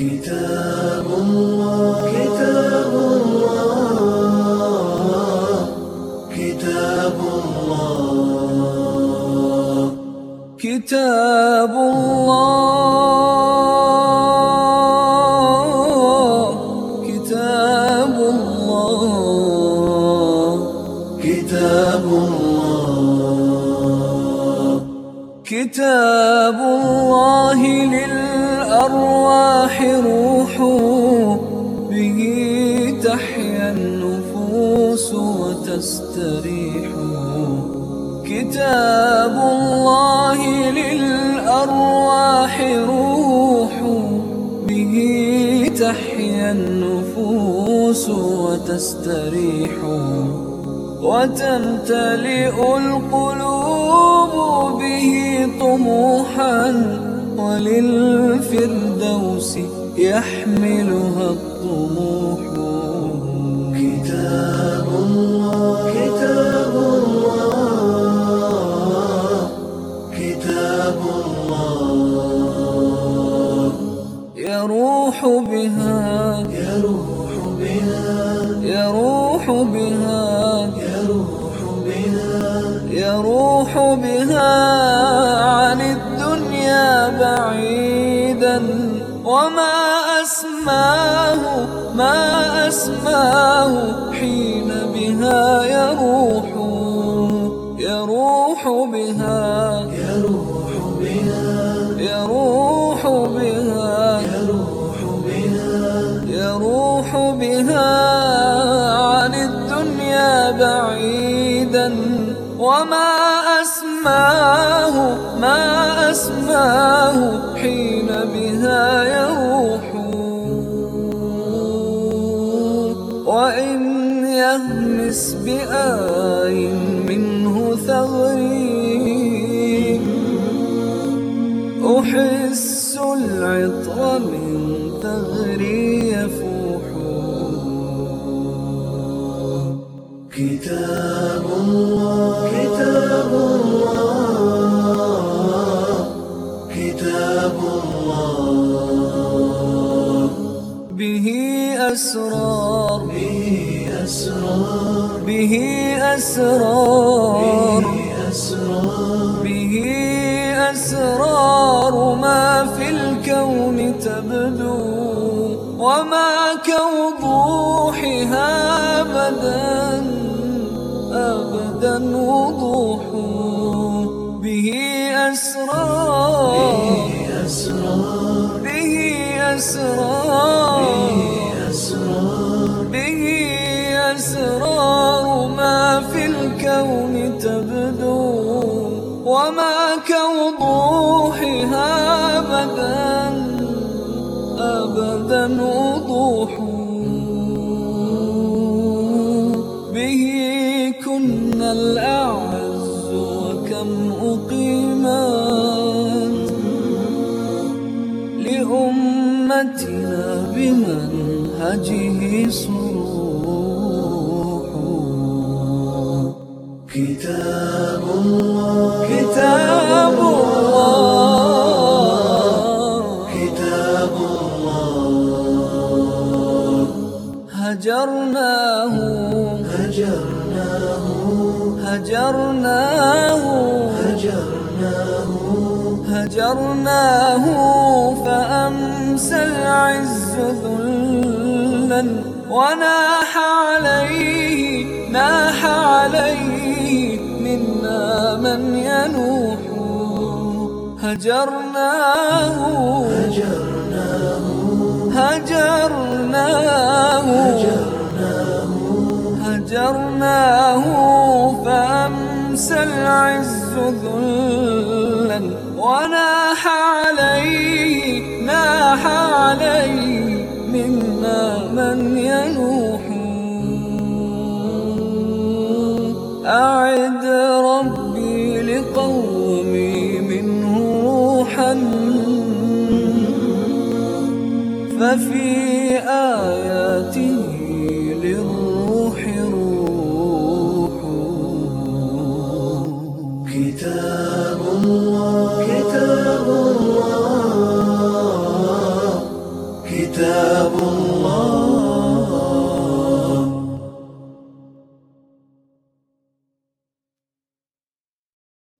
كتاب الله كتاب الله كتاب الله كتاب الله كتاب الله كتاب الله كتاب الله للأرواح روح به تحيا النفوس وتستريح كتاب الله للأرواح روح به تحيا النفوس وتستريح وتمتلئ القلوب به طموحا وللفردوس يحملها الطموح كتاب الله كتاب الله كتاب الله يروح بها يروح بها يروح بها يروح بها يروح بها عن الدنيا بعيدا وما أسماه حين بها يروح يروح بها يروح بها يروح بها يروح بها يروح بها عن الدنيا بعيدا وما أسماه حين بها يروح وإن يهمس بآي منه ثغري أحس العطر من ثغري يفوح كتاب الله كتاب الله كتاب الله به أسرار به أسرار به أسرار به أسرار ما في الكون تبدو وما كوضوحها أبدا وضوح به أسرار به أسرار به أسرار ما في الكون تبدو وما كوضوحها أبدا وضوح به كنا الأعز وكم أقيمت لأمتنا بمنهجه صروح كتاب الله كتاب الله كتاب الله هجرناه هجرناه هجرناه هجرناه هجرناه فأمسى العز ذلا وناح عليه منا من ينوح هجرناه هجرناه هجرناه هجرناه فأمسى العز ذلا وناح عليه منا من ينوح أعد ربي لقومي منه روحا ففي آياته للروح روح كتاب الله كتاب الله كتاب الله